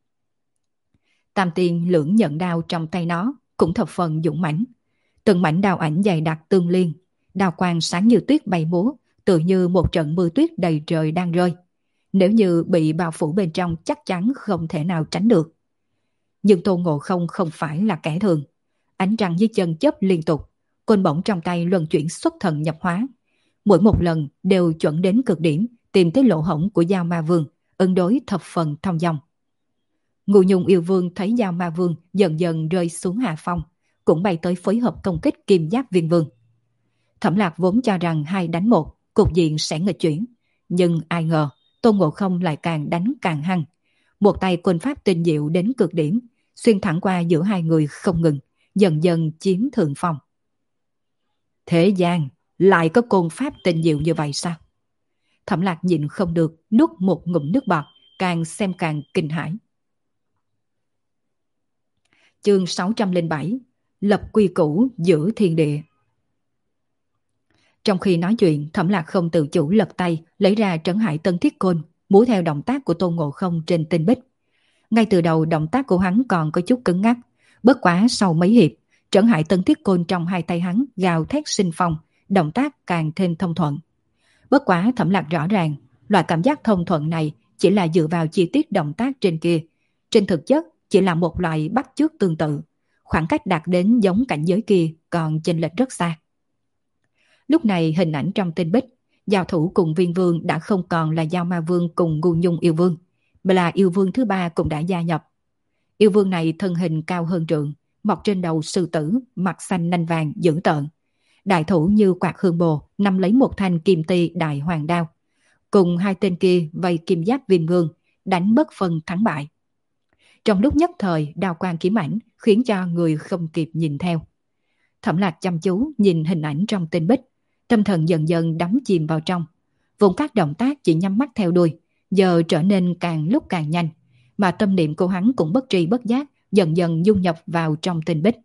Tam tiên lưỡng nhận đao trong tay nó cũng thập phần dũng mãnh. Từng mảnh đao ảnh dày đặc tương liên, đao quang sáng như tuyết bay múa, tự như một trận mưa tuyết đầy trời đang rơi. Nếu như bị bao phủ bên trong chắc chắn không thể nào tránh được. Nhưng Tôn Ngộ Không không phải là kẻ thường. Ánh trăng dưới chân chớp liên tục, côn bổng trong tay luân chuyển xuất thần nhập hóa. Mỗi một lần đều chuẩn đến cực điểm, tìm tới lỗ hổng của Giao Ma Vương, ứng đối thập phần thông dong. Ngưu Nhung yêu vương thấy Giao Ma Vương dần dần rơi xuống hạ phong, cũng bay tới phối hợp công kích Kim Giáp Viên Vương. Thẩm Lạc vốn cho rằng 2 đánh 1, cục diện sẽ nghịch chuyển, nhưng ai ngờ Tôn Ngộ Không lại càng đánh càng hăng. Một tay côn pháp tinh diệu đến cực điểm, xuyên thẳng qua giữa hai người không ngừng, dần dần chiếm thượng phong. Thế gian lại có côn pháp tinh diệu như vậy sao? Thẩm Lạc nhịn không được, nuốt một ngụm nước bọt, càng xem càng kinh hãi. Chương 607, lập quy củ giữa thiên địa. Trong khi nói chuyện, Thẩm Lạc không tự chủ lật tay, lấy ra Trấn Hải Tân Thiết Côn, múa theo động tác của Tôn Ngộ Không trên tinh bích. Ngay từ đầu động tác của hắn còn có chút cứng ngắc, bất quá sau mấy hiệp, Trấn Hải Tân Thiết Côn trong hai tay hắn gào thét sinh phong, động tác càng thêm thông thuận. Bất quá Thẩm Lạc rõ ràng, loại cảm giác thông thuận này chỉ là dựa vào chi tiết động tác trên kia, trên thực chất chỉ là một loại bắt chước tương tự, khoảng cách đạt đến giống cảnh giới kia còn chênh lệch rất xa. Lúc này hình ảnh trong tinh bích, giao thủ cùng Viên Vương đã không còn là Giao Ma Vương cùng Ngu Nhung Yêu Vương, mà là yêu vương thứ ba cũng đã gia nhập. Yêu vương này thân hình cao hơn trượng, mọc trên đầu sư tử, mặt xanh nanh vàng dữ tợn. Đại thủ như quạt hương bồ, nắm lấy một thanh kim ti đại hoàng đao. Cùng hai tên kia vây kim giáp Viên Vương, đánh bất phân thắng bại. Trong lúc nhất thời, đao quang kiếm ảnh khiến cho người không kịp nhìn theo. Thẩm Lạc chăm chú nhìn hình ảnh trong tinh bích, tâm thần dần dần đắm chìm vào trong. Vốn các động tác chỉ nhắm mắt theo đuôi, giờ trở nên càng lúc càng nhanh, mà tâm niệm của hắn cũng bất tri bất giác dần dần dung nhập vào trong tinh bích.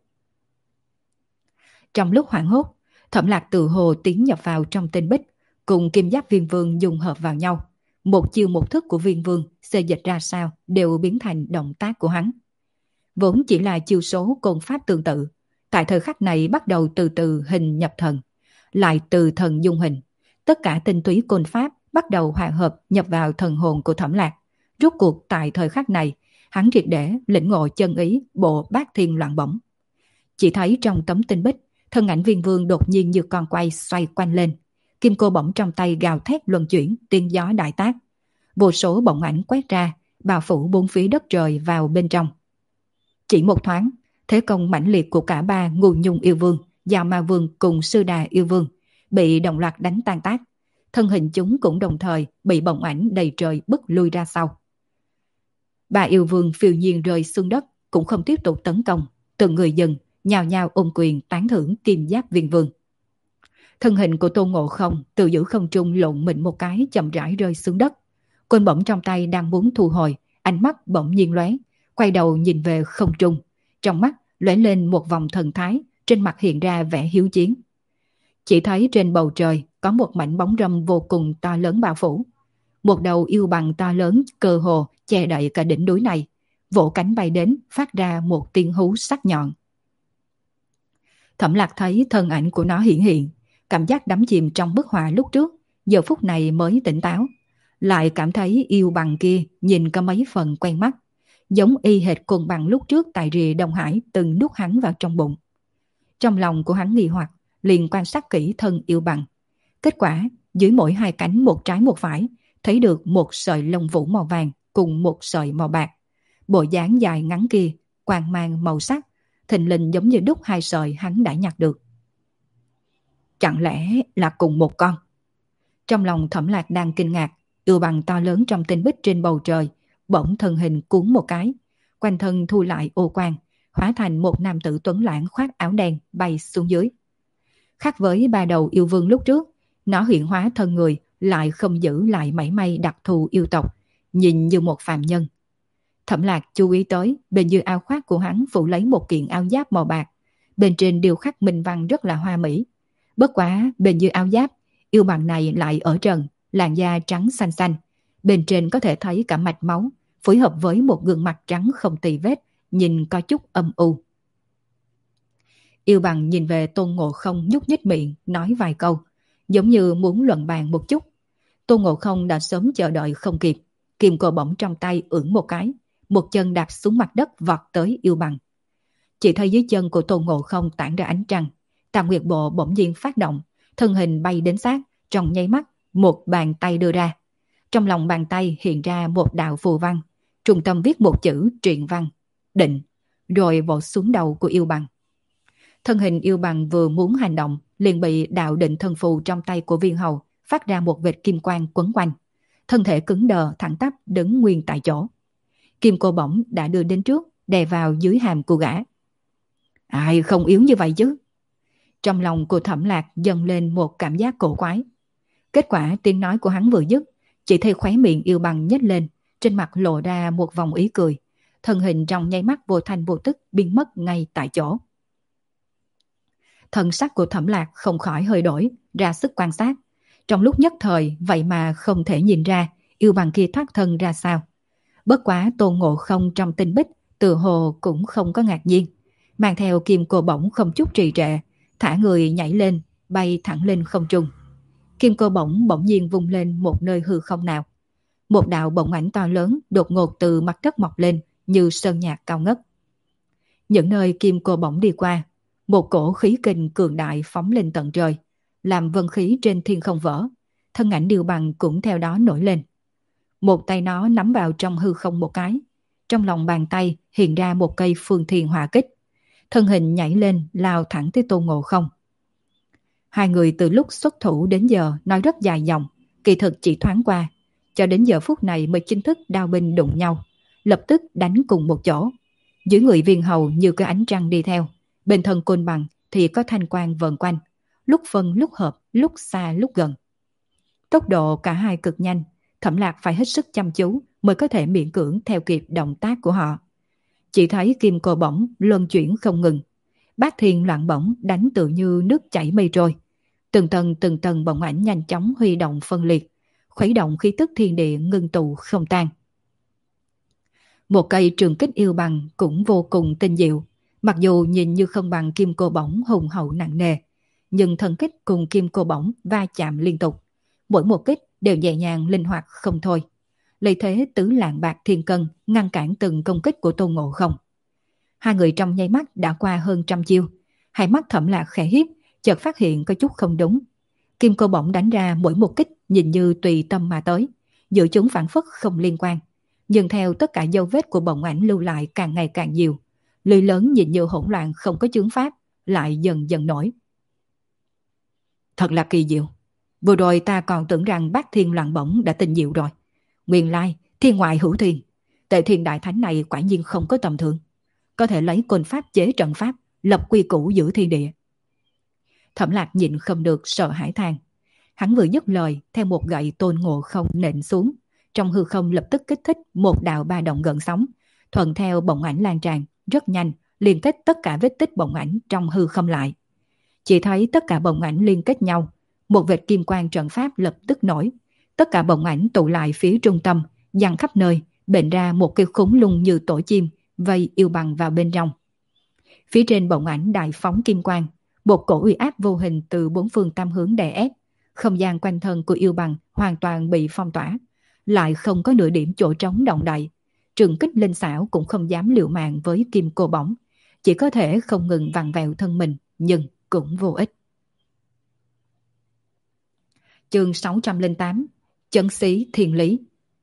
Trong lúc hoảng hốt, Thẩm Lạc tự hồ tiến nhập vào trong tinh bích, cùng kim giáp Viên Vương dung hợp vào nhau. Một chiêu một thức của Viên Vương xê dịch ra sao đều biến thành động tác của hắn. Vốn chỉ là chiêu số côn pháp tương tự, tại thời khắc này bắt đầu từ từ hình nhập thần, lại từ thần dung hình. Tất cả tinh túy côn pháp bắt đầu hòa hợp nhập vào thần hồn của Thẩm Lạc. Rốt cuộc tại thời khắc này, hắn triệt để lĩnh ngộ chân ý bộ bát thiên loạn bổng. Chỉ thấy trong tấm tinh bích, thân ảnh Viên Vương đột nhiên như con quay xoay quanh lên. Kim cô bổng trong tay gào thét luân chuyển, tiên gió đại tác. Vô số bổng ảnh quét ra, bao phủ bốn phía đất trời vào bên trong. Chỉ một thoáng, thế công mãnh liệt của cả ba Ngu Nhung Yêu Vương, Giao Ma Vương cùng Sư Đà Yêu Vương bị đồng loạt đánh tan tác. Thân hình chúng cũng đồng thời bị bổng ảnh đầy trời bức lui ra sau. Ba yêu vương phiêu nhiên rơi xuống đất, cũng không tiếp tục tấn công, từng người dừng, nhào nhào ôm quyền tán thưởng kim giáp Viên Vương. Thân hình của Tôn Ngộ Không từ giữa không trung lộn mình một cái, chậm rãi rơi xuống đất. Côn bổng trong tay đang muốn thu hồi, ánh mắt bỗng nhiên lóe, quay đầu nhìn về không trung, trong mắt lóe lên một vòng thần thái, trên mặt hiện ra vẻ hiếu chiến. Chỉ thấy trên bầu trời có một mảnh bóng râm vô cùng to lớn bao phủ. Một đầu yêu bằng to lớn cơ hồ che đậy cả đỉnh núi này, vỗ cánh bay đến, phát ra một tiếng hú sắc nhọn. Thẩm Lạc thấy thân ảnh của nó hiện hiện, cảm giác đắm chìm trong bức họa lúc trước, giờ phút này mới tỉnh táo, lại cảm thấy yêu bằng kia nhìn có mấy phần quen mắt, giống y hệt côn bằng lúc trước tại rìa Đông Hải từng nuốt hắn vào trong bụng. Trong lòng của hắn nghi hoặc, liền quan sát kỹ thân yêu bằng. Kết quả, dưới mỗi hai cánh một trái một phải, thấy được một sợi lông vũ màu vàng cùng một sợi màu bạc. Bộ dáng dài ngắn kia, quang mang màu sắc, thình lình giống như đúc hai sợi hắn đã nhặt được. Chẳng lẽ là cùng một con? Trong lòng Thẩm Lạc đang kinh ngạc, yêu bằng to lớn trong tinh bích trên bầu trời, bỗng thân hình cuốn một cái, quanh thân thu lại ô quang, hóa thành một nam tử tuấn lãng khoác áo đen bay xuống dưới. Khác với ba đầu yêu vương lúc trước, nó hiện hóa thân người lại không giữ lại mảy may đặc thù yêu tộc, nhìn như một phàm nhân. Thẩm Lạc chú ý tới bên dưới áo khoác của hắn phủ lấy một kiện áo giáp màu bạc, bên trên điêu khắc minh văn rất là hoa mỹ. Bất quá bên dưới áo giáp, yêu bằng này lại ở trần, làn da trắng xanh xanh, bên trên có thể thấy cả mạch máu, phối hợp với một gương mặt trắng không tì vết, nhìn có chút âm u. Yêu bằng nhìn về Tôn Ngộ Không nhúc nhích miệng, nói vài câu, giống như muốn luận bàn một chút. Tôn Ngộ Không đã sớm chờ đợi không kịp, kim cô bổng trong tay ưỡn một cái, một chân đạp xuống mặt đất vọt tới yêu bằng. Chỉ thấy dưới chân của Tôn Ngộ Không tản ra ánh trăng, Tam Nguyệt Bộ bỗng nhiên phát động, thân hình bay đến sát, trong nháy mắt, một bàn tay đưa ra. Trong lòng bàn tay hiện ra một đạo phù văn, trung tâm viết một chữ truyện văn, định, rồi vỗ xuống đầu của yêu bằng. Thân hình yêu bằng vừa muốn hành động, liền bị đạo định thân phù trong tay của Viên Hầu phát ra một vệt kim quang quấn quanh. Thân thể cứng đờ thẳng tắp đứng nguyên tại chỗ. Kim cô bổng đã đưa đến trước, đè vào dưới hàm của gã. Ai không yếu như vậy chứ? Trong lòng của Thẩm Lạc dâng lên một cảm giác cổ quái. Kết quả tiếng nói của hắn vừa dứt, chỉ thấy khóe miệng yêu bằng nhếch lên, trên mặt lộ ra một vòng ý cười, thân hình trong nháy mắt vô thanh vô tức biến mất ngay tại chỗ. Thân sắc của Thẩm Lạc không khỏi hơi đổi, ra sức quan sát. Trong lúc nhất thời vậy mà không thể nhìn ra yêu bằng kia thoát thân ra sao. Bất quá Tôn Ngộ Không trong tinh bích tự hồ cũng không có ngạc nhiên, mang theo kim cô bổng không chút trì trệ, thả người nhảy lên, bay thẳng lên không trung. Kim cô bổng bỗng nhiên vung lên một nơi hư không nào. Một đạo bổng ảnh to lớn đột ngột từ mặt đất mọc lên như sơn nhạc cao ngất. Những nơi kim cô bổng đi qua, một cổ khí kình cường đại phóng lên tận trời, làm vân khí trên thiên không vỡ. Thân ảnh Điêu Bằng cũng theo đó nổi lên. Một tay nó nắm vào trong hư không một cái, trong lòng bàn tay hiện ra một cây phương thiên hỏa kích. Thân hình nhảy lên lao thẳng tới Tôn Ngộ Không. Hai người từ lúc xuất thủ đến giờ nói rất dài dòng, kỳ thực chỉ thoáng qua, cho đến giờ phút này mới chính thức đao binh đụng nhau, lập tức đánh cùng một chỗ. Dưới người Viên Hầu như cái ánh trăng đi theo, bên thân Côn Bằng thì có thanh quang vần quanh, lúc phân lúc hợp, lúc xa lúc gần. Tốc độ cả hai cực nhanh, Thẩm Lạc phải hết sức chăm chú mới có thể miễn cưỡng theo kịp động tác của họ. Chỉ thấy kim cô bổng luân chuyển không ngừng, bát thiên loạn bổng đánh tự như nước chảy mây trôi. Từng tầng bổng ảnh nhanh chóng huy động phân liệt, khuấy động khí tức thiên địa ngưng tụ không tan. Một cây trường kích yêu bằng cũng vô cùng tinh diệu, mặc dù nhìn như không bằng kim cô bổng hùng hậu nặng nề, nhưng thần kích cùng kim cô bổng va chạm liên tục, mỗi một kích đều nhẹ nhàng linh hoạt không thôi, lấy thế tứ lạng bạc thiên cân ngăn cản từng công kích của Tôn Ngộ Không. Hai người trong nháy mắt đã qua hơn 100 chiêu, hai mắt Thẩm Lạc khẽ híp, chợt phát hiện có chút không đúng. Kim cô bổng đánh ra mỗi một kích nhìn như tùy tâm mà tới, giữa chúng phản phất không liên quan, nhưng theo tất cả dấu vết của bổng ảnh lưu lại càng ngày càng nhiều, lưới lớn nhìn như hỗn loạn không có chướng pháp, lại dần dần nổi. Thật là kỳ diệu. Vừa rồi ta còn tưởng rằng bát thiên loạn bổng đã tinh diệu rồi. Nguyên lai, thiên ngoại hữu thiên. Tệ thiên đại thánh này quả nhiên không có tầm thường. Có thể lấy côn pháp chế trận pháp, lập quy củ giữ thiên địa. Thẩm Lạc nhịn không được sợ hãi than. Hắn vừa dứt lời, theo một gậy Tôn Ngộ Không nện xuống. Trong hư không lập tức kích thích một đạo ba động gợn sóng, thuận theo bổng ảnh lan tràn, rất nhanh, liên kết tất cả vết tích bổng ảnh trong hư không lại. Chỉ thấy tất cả bổng ảnh liên kết nhau, một vệt kim quang trận pháp lập tức nổi. Tất cả bổng ảnh tụ lại phía trung tâm, dăng khắp nơi, bệnh ra một cái khủng lung như tổ chim, vây yêu bằng vào bên trong. Phía trên bổng ảnh đại phóng kim quang, một cổ uy áp vô hình từ bốn phương tam hướng đè ép. Không gian quanh thân của yêu bằng hoàn toàn bị phong tỏa, lại không có nửa điểm chỗ trống động đậy. Trường kích linh xảo cũng không dám liều mạng với kim cô bổng, chỉ có thể không ngừng vặn vẹo thân mình, nhưng cũng vô ích. Chương 608 Chấn xí thiên lý.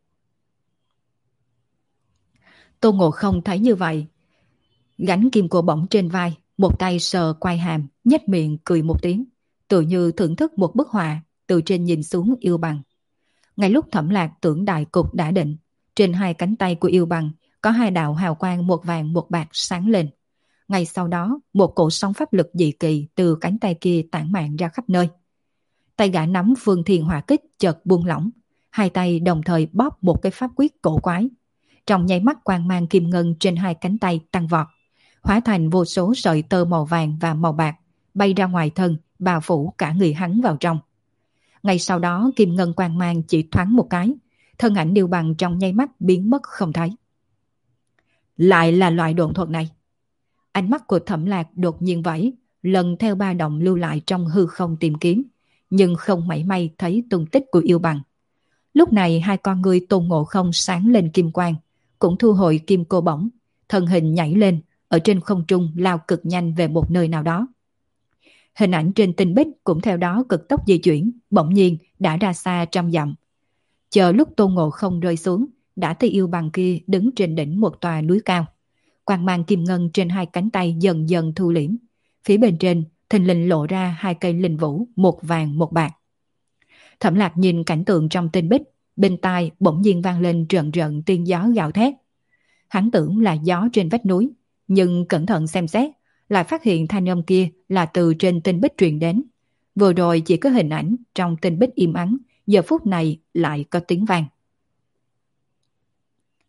Tôn Ngộ Không thấy như vậy, gánh kim cô bổng trên vai, một tay sờ quai hàm, nhếch miệng cười một tiếng, tự như thưởng thức một bức họa, từ trên nhìn xuống yêu bằng. Ngay lúc Thẩm Lạc tưởng đại cục đã định, trên hai cánh tay của yêu bằng có hai đạo hào quang một vàng một bạc sáng lên. Ngay sau đó, một cổ sóng pháp lực dị kỳ từ cánh tay kia tản mạn ra khắp nơi. Tay gã nắm phương thiên hỏa kích chợt buông lỏng, hai tay đồng thời bóp một cái pháp quyết cổ quái. Trong nháy mắt quang mang kim ngân trên hai cánh tay tăng vọt, hóa thành vô số sợi tơ màu vàng và màu bạc, bay ra ngoài thân, bao phủ cả người hắn vào trong. Ngay sau đó kim ngân quang mang chỉ thoáng một cái, thân ảnh Điêu Bằng trong nháy mắt biến mất không thấy. Lại là loại độn thuật này. Ánh mắt của Thẩm Lạc đột nhiên vẫy, lần theo ba động lưu lại trong hư không tìm kiếm, nhưng không mảy may thấy tung tích của yêu bằng. Lúc này hai con ngươi Tôn Ngộ Không sáng lên kim quang, cũng thu hồi kim cô bổng, thân hình nhảy lên, ở trên không trung lao cực nhanh về một nơi nào đó. Hình ảnh trên tinh bích cũng theo đó cực tốc di chuyển, bỗng nhiên đã ra xa 100 dặm. Chờ lúc Tôn Ngộ Không rơi xuống, đã thấy yêu bằng kia đứng trên đỉnh một tòa núi cao. Quang mang kim ngân trên hai cánh tay dần dần thu liễm. Phía bên trên, thình lình lộ ra hai cây linh vũ, một vàng một bạc. Thẩm Lạc nhìn cảnh tượng trong tinh bích, bên tai bỗng nhiên vang lên rợn rợn tiếng gió gào thét. Hắn tưởng là gió trên vách núi, nhưng cẩn thận xem xét, lại phát hiện thanh âm kia là từ trên tinh bích truyền đến. Vừa rồi chỉ có hình ảnh trong tinh bích im ắng, giờ phút này lại có tiếng vang.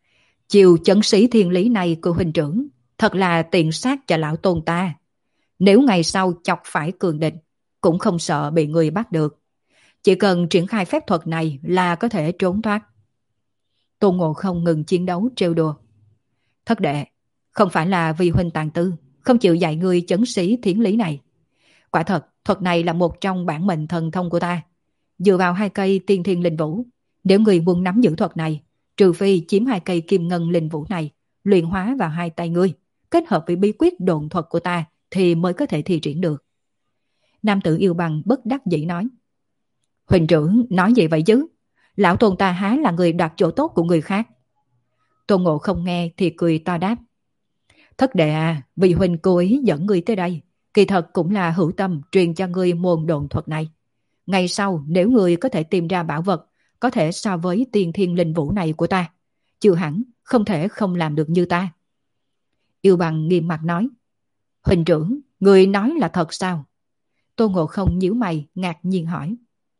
Chiều chấn sĩ thiên lý này của huynh trưởng thật là tiện sát cho lão tôn ta. Nếu ngày sau chọc phải cường địch, cũng không sợ bị người bắt được. Chỉ cần triển khai phép thuật này là có thể trốn thoát. Tôn Ngộ không ngừng chiến đấu trêu đùa. Thất đệ, không phải là vì huynh tàn tư, không chịu dạy người chấn sĩ thiên lý này. Quả thật, thuật này là một trong bản mệnh thần thông của ta. Dựa vào 2 cây tiên thiên linh vũ, nếu người muốn nắm giữ thuật này, trừ phi chiếm 2 cây kim ngân linh vũ này, luyện hóa vào 2 tay ngươi, kết hợp với bí quyết độn thuật của ta thì mới có thể thi triển được. Nam tử Yêu Bằng bất đắc dĩ nói. Huỳnh trưởng nói gì vậy chứ? Lão tôn ta há là người đoạt chỗ tốt của người khác. Tôn Ngộ không nghe thì cười to đáp. Thất đệ à, vì huynh cố ý dẫn ngươi tới đây, kỳ thật cũng là hữu tâm truyền cho ngươi môn độn thuật này. Ngày sau nếu ngươi có thể tìm ra bảo vật có thể so với tiên thiên linh vũ này của ta, chưa hẳn không thể không làm được như ta. Yêu Bằng nghiêm mặt nói. Huỳnh trưởng, ngươi nói là thật sao? Tôn Ngộ không nhíu mày ngạc nhiên hỏi.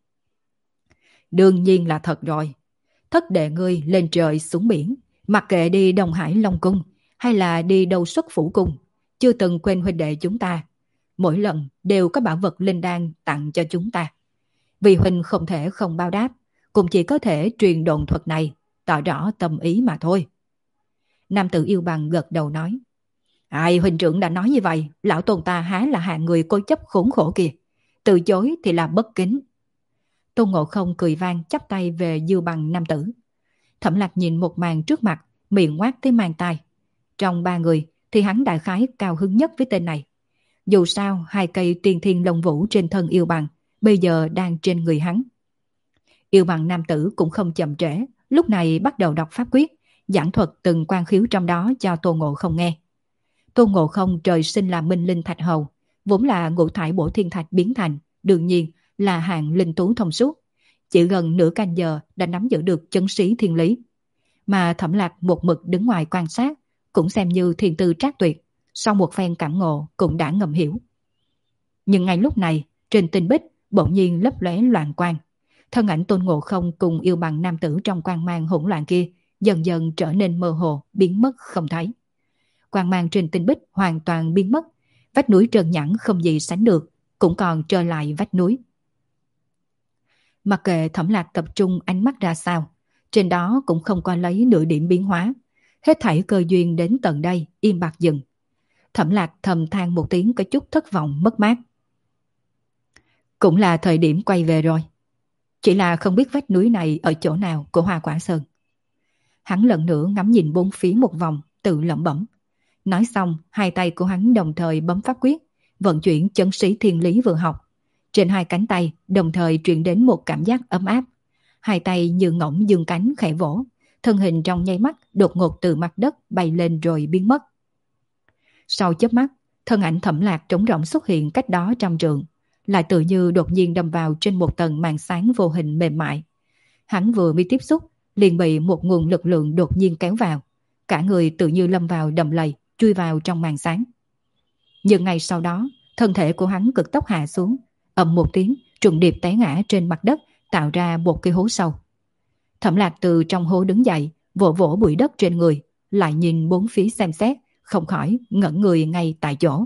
Đương nhiên là thật rồi. Thất đệ ngươi lên trời xuống biển, mặc kệ đi Đông Hải Long Cung hay là đi đâu xuất phủ cung, chưa từng quên huynh đệ chúng ta. Mỗi lần đều có bảo vật linh đan tặng cho chúng ta. Vì huynh không thể không báo đáp, cũng chỉ có thể truyền đồn thuật này, tỏ rõ tâm ý mà thôi. Nam tử Yêu Bằng gật đầu nói. Ai, huynh trưởng đã nói như vậy, lão tôn ta há là hạng người cố chấp khốn khổ kìa. Từ chối thì là bất kính. Tôn Ngộ không cười vang chắp tay về Diêu Bằng nam tử. Thẩm Lạc nhìn một màn trước mặt, miệng ngoác tới mang tai. Trong 3 người thì hắn đại khái cao hứng nhất với tên này. Dù sao 2 cây tiên thiên long vũ trên thân Yêu Bằng bây giờ đang trên người hắn. Yêu Bằng nam tử cũng không chậm trễ, lúc này bắt đầu đọc pháp quyết, giảng thuật từng quan khiếu trong đó cho Tôn Ngộ không nghe. Tôn Ngộ không trời sinh là minh linh thạch hầu, vốn là ngũ thải bổ thiên thạch biến thành, đương nhiên là hạng linh tú thông suốt. Chỉ gần nửa canh giờ đã nắm giữ được chấn sĩ thiên lý. Mà Thẩm Lạc một mực đứng ngoài quan sát, cũng xem như thiên tư trác tuyệt, sau một phen cảm ngộ cũng đã ngầm hiểu. Nhưng ngay lúc này, trên tinh bích bỗng nhiên lấp lóe loạn quang. Thân ảnh Tôn Ngộ không cùng Yêu Bằng nam tử trong quang mang hỗn loạn kia dần dần trở nên mơ hồ, biến mất không thấy. Quang mang trên tinh bích hoàn toàn biến mất, vách núi trơn nhẵn không gì sánh được, cũng còn trơ lại vách núi. Mặc kệ Thẩm Lạc tập trung ánh mắt ra sao, trên đó cũng không có lấy nửa điểm biến hóa. Hết thảy cơ duyên đến tận đây im bặt dừng. Thẩm Lạc thầm than một tiếng có chút thất vọng mất mát. Cũng là thời điểm quay về rồi. Chỉ là không biết vách núi này ở chỗ nào của Hoa Quả Sơn. Hắn lần nữa ngắm nhìn bốn phía một vòng, tự lẩm bẩm. Nói xong, 2 tay của hắn đồng thời bấm pháp quyết, vận chuyển chấn sĩ thiên lý vừa học. Trên 2 cánh tay đồng thời truyền đến một cảm giác ấm áp. 2 tay như ngỗng dương cánh khẽ vỗ, thân hình trong nháy mắt đột ngột từ mặt đất bay lên rồi biến mất. Sau chớp mắt, thân ảnh Thẩm Lạc trống rỗng xuất hiện cách đó 100 trượng, lại tự như đột nhiên đâm vào trên một tầng màn sáng vô hình mềm mại. Hắn vừa mới tiếp xúc, liền bị một nguồn lực lượng đột nhiên kéo vào. Cả người tự như lâm vào đầm lầy, chui vào trong màn sáng. Nhưng ngay sau đó, thân thể của hắn cực tốc hạ xuống, ầm một tiếng, trùng điệp té ngã trên mặt đất, tạo ra một cái hố sâu. Thẩm Lạc từ trong hố đứng dậy, vỗ vỗ bụi đất trên người, lại nhìn bốn phía xem xét, không khỏi ngẩn người ngay tại chỗ.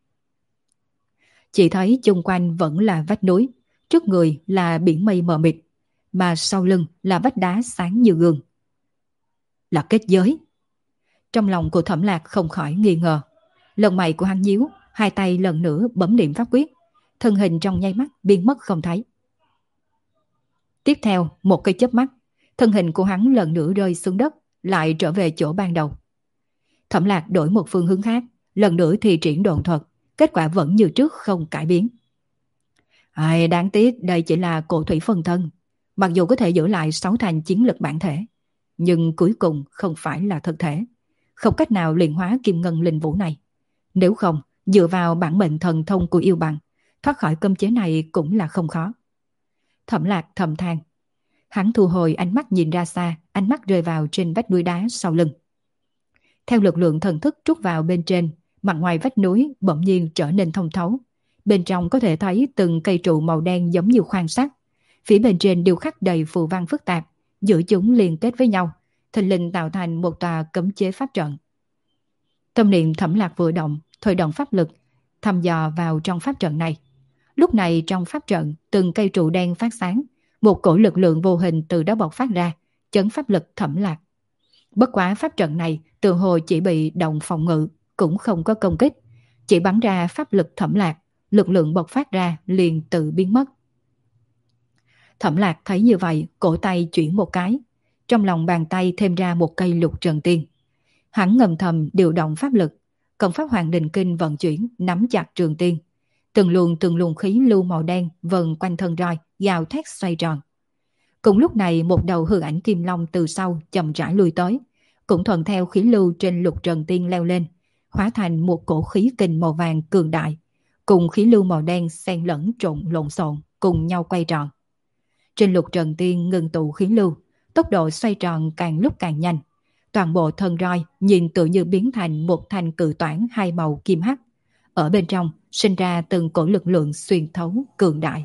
Chỉ thấy chung quanh vẫn là vách núi, trước người là biển mây mờ mịt, mà sau lưng là vách đá sáng như gương. Là kết giới. Trong lòng của Thẩm Lạc không khỏi nghi ngờ. Lông mày của hắn nhíu, 2 tay lần nữa bấm niệm pháp quyết, thân hình trong nháy mắt biến mất không thấy. Tiếp theo, một cái chớp mắt, thân hình của hắn lần nữa rơi xuống đất, lại trở về chỗ ban đầu. Thẩm Lạc đổi một phương hướng khác, lần nữa thì triển độn thuật, kết quả vẫn như trước không cải biến. Ai, đáng tiếc đây chỉ là cổ thủy phân thân, mặc dù có thể giữ lại 6 thành chiến lực bản thể, nhưng cuối cùng không phải là thực thể, không cách nào luyện hóa kim ngân linh vũ này. Nếu không, dựa vào bản mệnh thần thông của Yêu Bằng, thoát khỏi cấm chế này cũng là không khó. Thẩm Lạc thầm than. Hắn thu hồi ánh mắt nhìn ra xa, ánh mắt rơi vào trên vách núi đá sau lưng. Theo lực lượng thần thức trút vào bên trên, mặt ngoài vách núi bỗng nhiên trở nên thông thấu. Bên trong có thể thấy từng cây trụ màu đen giống như khoan sắt. Phía bên trên điêu khắc đầy phù văn phức tạp, giữa chúng liên kết với nhau, thình lình tạo thành một tòa cấm chế pháp trận. Tâm niệm Thẩm Lạc vừa động, thôi động pháp lực, thăm dò vào trong pháp trận này. Lúc này trong pháp trận, từng cây trụ đen phát sáng, một cổ lực lượng vô hình từ đó bộc phát ra, chấn pháp lực Thẩm Lạc. Bất quá pháp trận này tự hồ chỉ bị động phòng ngự, cũng không có công kích, chỉ bắn ra pháp lực Thẩm Lạc, lực lượng bộc phát ra liền tự biến mất. Thẩm Lạc thấy như vậy, cổ tay chuyển một cái, trong lòng bàn tay thêm ra một cây lục trần tiên. Hắn ngầm thầm điều động pháp lực, công pháp Hoàng Đình Kinh vận chuyển, nắm chặt trường tiên. Từng luồng khí lưu màu đen vần quanh thân roi, gào thét xoay tròn. Cùng lúc này một đầu hư ảnh kim long từ sau chậm rãi lui tới, cũng thuận theo khí lưu trên lục trần tiên leo lên, hóa thành một cổ khí kình màu vàng cường đại, cùng khí lưu màu đen xen lẫn trộn lộn xộn, cùng nhau quay tròn. Trên lục trần tiên ngừng tụ khí lưu, tốc độ xoay tròn càng lúc càng nhanh. Toàn bộ thân roi nhìn tự như biến thành một thanh cự toản hai màu kim hắc. Ở bên trong sinh ra từng cổ lực lượng xuyên thấu cường đại.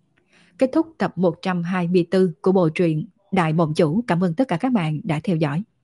Kết thúc tập 124 của bộ truyện Đại Mộng Chủ. Cảm ơn tất cả các bạn đã theo dõi.